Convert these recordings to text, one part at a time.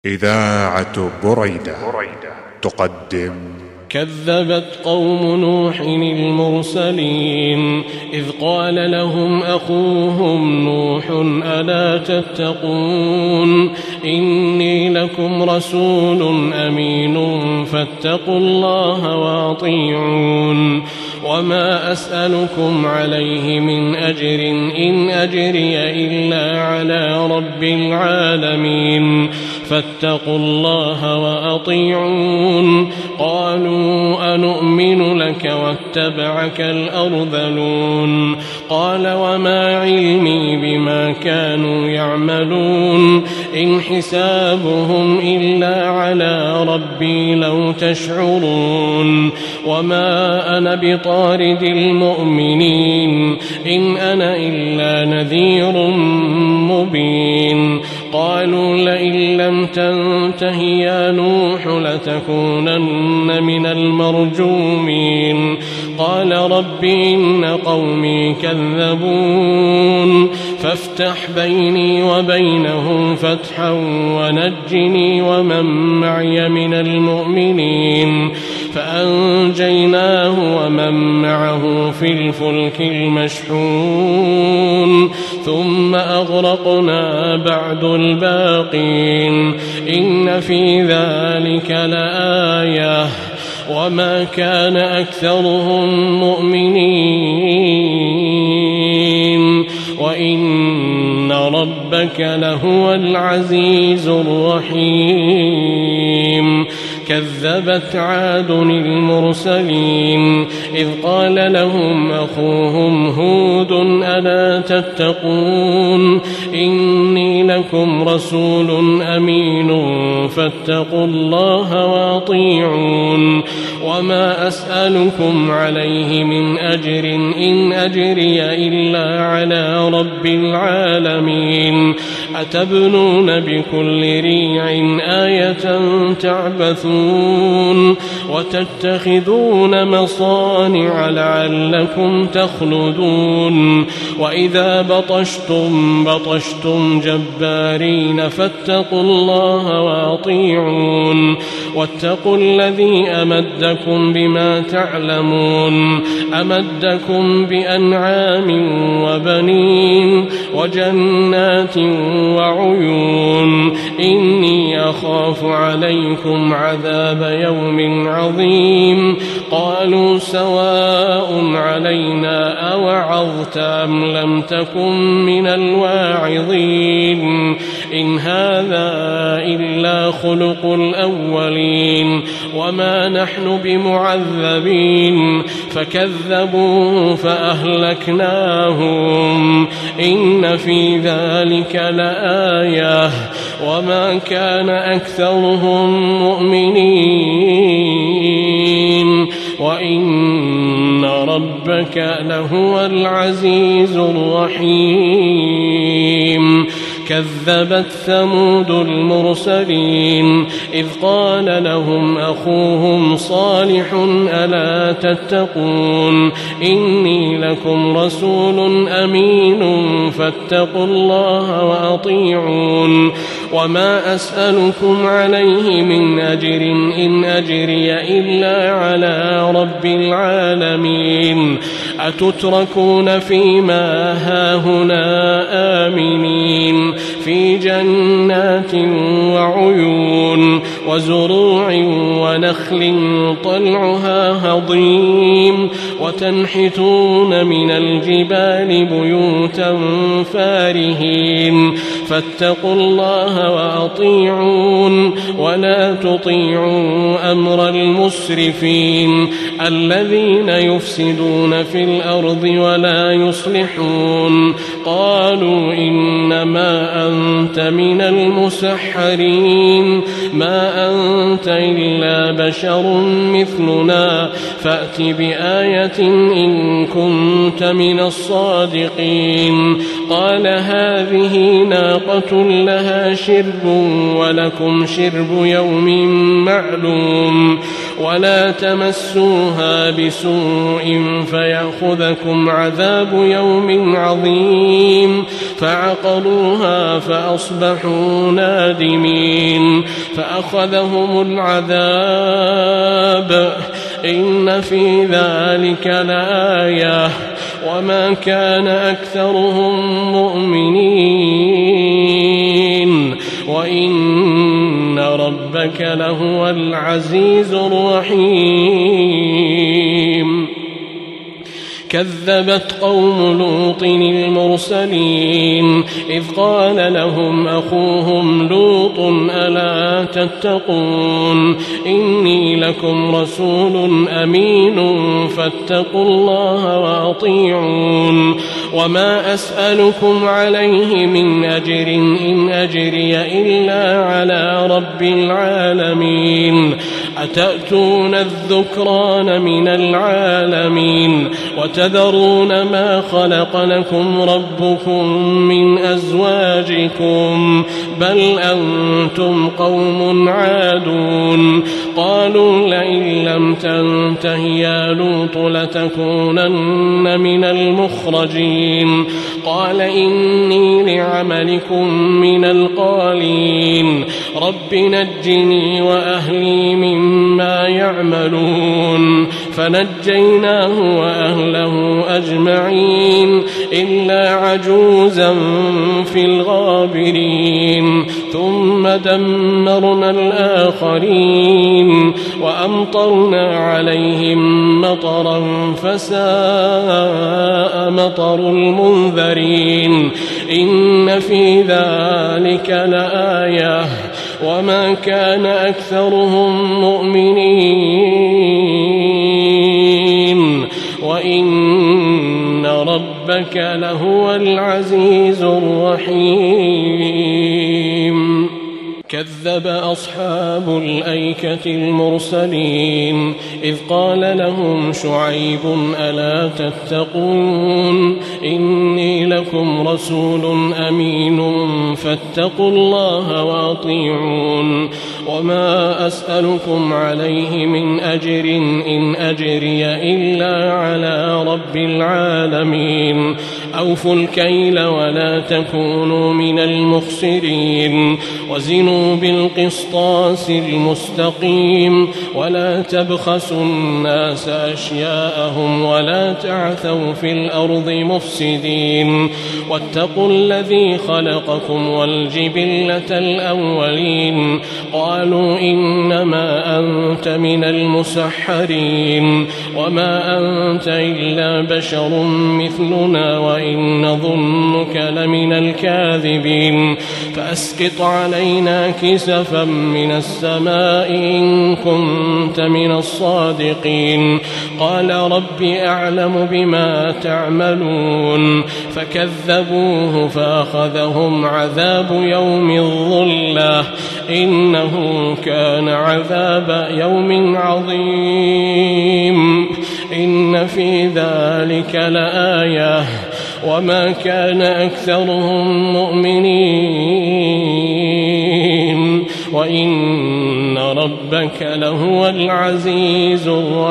إذاعة بريدة تقدم كذبت قوم نوح المرسلين إذ قال لهم أخوهم نوح ألا تتقون إني لكم رسول أمين فاتقوا الله وأطيعون وما أسألكم عليه من أجر إن أجري إلا على رب العالمين فاتقوا الله وأطيعون قالوا أنؤمن لك واتبعك الأرذلون قال وما علمي بما كانوا يعملون إن حسابهم إلا على ربي لو تشعرون وما أنا بطارد المؤمنين إن أنا إلا نذير مبين قالوا لئن لم تنته يا نوح لتكونن من المرجومين قال رب إن قومي كذبون فافتح بيني وبينهم فتحا ونجني ومن معي من المؤمنين فأنجيناه ومن معه في الفلك المشحون ثم أغرقنا بعد الباقين إن في ذلك لآية وما كان أكثرهم مؤمنين وإن ربك لهو العزيز الرحيم كذبت عاد المرسلين إذ قال لهم أخوهم هود ألا تتقون إني لكم رسول أمين فاتقوا الله وأطيعون وما أسألكم عليه من أجر إن أجري إلا على رب العالمين أتبنون بكل ريع آية تعبثون وتتخذون مصانع لعلكم تخلدون وإذا بطشتم جبارين فاتقوا الله وأطيعون واتقوا الذي أمدكم بما تعلمون أمدكم بأنعام وبنين وجنات وعيون إني أخاف عليكم عذاب يوم عظيم قالوا سواء علينا أوعظت أم لم تكن من الواعظين إن هذا إلا خلق الأولين وما نحن بمعذبين فكذبوا فأهلكناهم إن في ذلك لآية وما كان أكثرهم مؤمنين وإن ربك لهو العزيز الرحيم كذبت ثمود المرسلين إذ قال لهم أخوهم صالح ألا تتقون إني لكم رسول أمين فاتقوا الله وأطيعون وما أسألكم عليه من أجر إن أجري إلا على رب العالمين أتتركون فيما هاهنا آمنين في جنات وعيون وزروع ونخل طلعها هضيم وتنحتون من الجبال بيوتا فارهين فاتقوا الله وأطيعون ولا تطيعوا أمر المسرفين الذين يفسدون في الأرض ولا يصلحون قالوا إنما أنت من المسحرين ما أنت إلا بشر مثلنا فأت بآية إن كنت من الصادقين قال هذه ناقة لها شرب ولكم شرب يوم معلوم ولا تمسوها بسوء فيأخذكم عذاب يوم عظيم فعقروها فأصبحوا نادمين فأخذهم العذاب إن في ذلك لآية وما كان أكثرهم مؤمنين وإن ربك لهو العزيز الرحيم كذبت قوم لوط المرسلين إذ قال لهم أخوهم لوط ألا تتقون إني لكم رسول أمين فاتقوا الله وأطيعون وما أسألكم عليه من أجر إن أجري إلا على رب العالمين أتأتون الذكران من العالمين وتذرون ما خلق لكم ربكم من أزواجكم بل أنتم قوم عادون قالوا لئن لم تنته يا لوط لتكونن من المخرجين قال إني لعملكم من القالين رب نجني وأهلي مما يعملون فنجيناه وأهله أجمعين إلا عجوزا في الغابرين ثم دمرنا الآخرين وأمطرنا عليهم مطرا فساء مطر المنذرين إن في ذلك لآية وما كان أكثرهم مؤمنين وإن ربك لهو العزيز الرحيم كذب أصحاب الأيكة المرسلين إذ قال لهم شعيب ألا تتقون إني لكم رسول أمين فاتقوا الله وأطيعون وما أسألكم عليه من أجر إن أجري إلا على رب العالمين أوفوا الكيل ولا تكونوا من المخسرين وزنوا بالقسطاس المستقيم ولا تبخسوا الناس أشياءهم ولا تعثوا في الأرض مفسدين واتقوا الذي خلقكم والجبلة الأولين قالوا إنما أنت من المسحرين وما أنت إلا بشر مثلنا وإن نظنك لمن الكاذبين فأسقط علينا كسفا من السماء إن كنت من الصادقين قال رب أعلم بما تعملون فكذبوه فأخذهم عذاب يوم الظلة إنه كان عذاب يوم عظيم إن في ذلك لآية وما كان أكثرهم مؤمنين وإن ربك لهو العزيز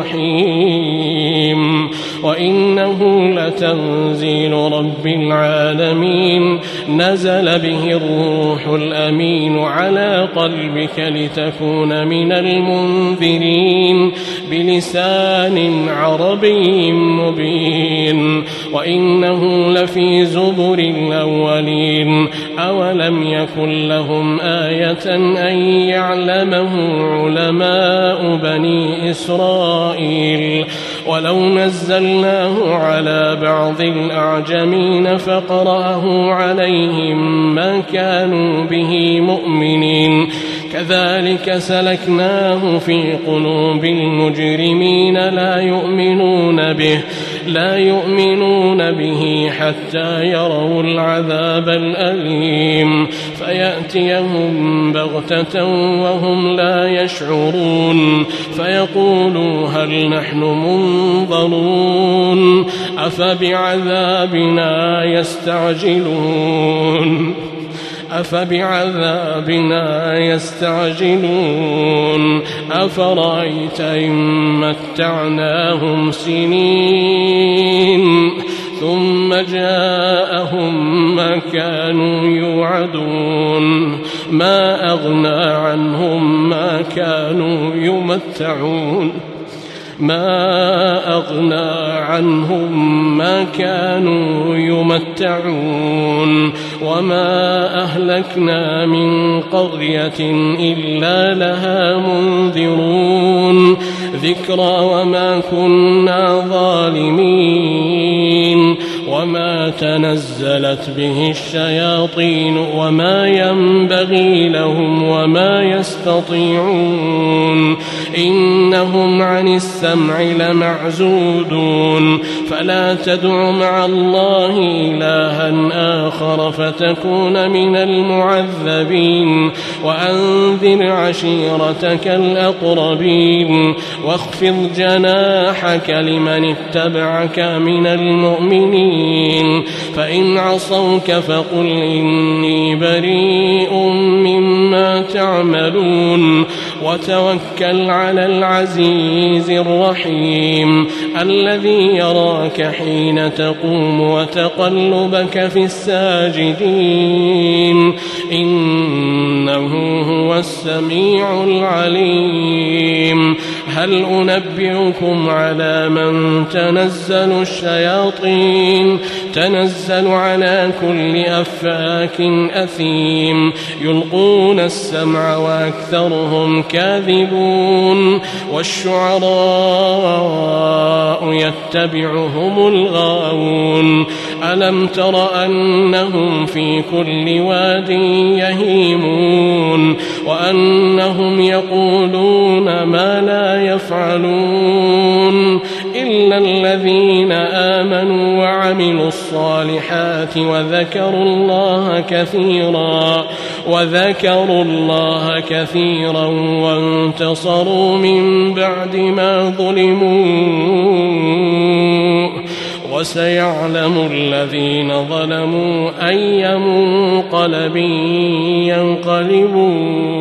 الرحيم وإنه لتنزيل رب العالمين نزل به الروح الأمين على قلبك لتكون من المنذرين بلسان عربي مبين وإنه لفي زبر الأولين أولم يكن لهم آية أن يعلمه علماء بني إسرائيل ولو نزلناه على بعض الأعجمين فقرأه عليهم ما كانوا به مؤمنين كذلك سلكناه في قلوب المجرمين لا يؤمنون به حتى يروا العذاب الأليم فيأتيهم بغتة وهم لا يشعرون فيقولوا هل نحن منظرون أفبعذابنا يستعجلون أفبعذابنا يستعجلون أفرأيت إن متعناهم سنين ثم جاءهم ما كانوا يوعدون ما أغنى عنهم ما كانوا يمتعون وما أهلكنا من قرية إلا لها منذرون ذكرى وما كنا ظالمين وما تنزلت به الشياطين وما ينبغي لهم وما يستطيعون إنهم عن السمع لمعزولون فلا تدع مع الله إلها آخر فتكون من المعذبين وأنذر عشيرتك الأقربين واخفض جناحك لمن اتبعك من المؤمنين فإن عصوك فقل إني بريء مما تعملون وتوكل على العزيز الرحيم الذي يراك حين تقوم وتقلبك في الساجدين إنه هو السميع العليم هل أنبئكم على من تنزل الشياطين تنزل على كل أفاك أثيم يلقون السمع وأكثرهم كاذبون والشعراء يتبعهم الغاوون ألم تر أنهم في كل واد يهيمون وأنهم يقولون ما لا يفعلون إلا الذين آمنوا وعملوا الصالحات وذكروا الله كثيرا وانتصروا من بعد ما ظلموا وسيعلم الذين ظلموا أي منقلب ينقلبون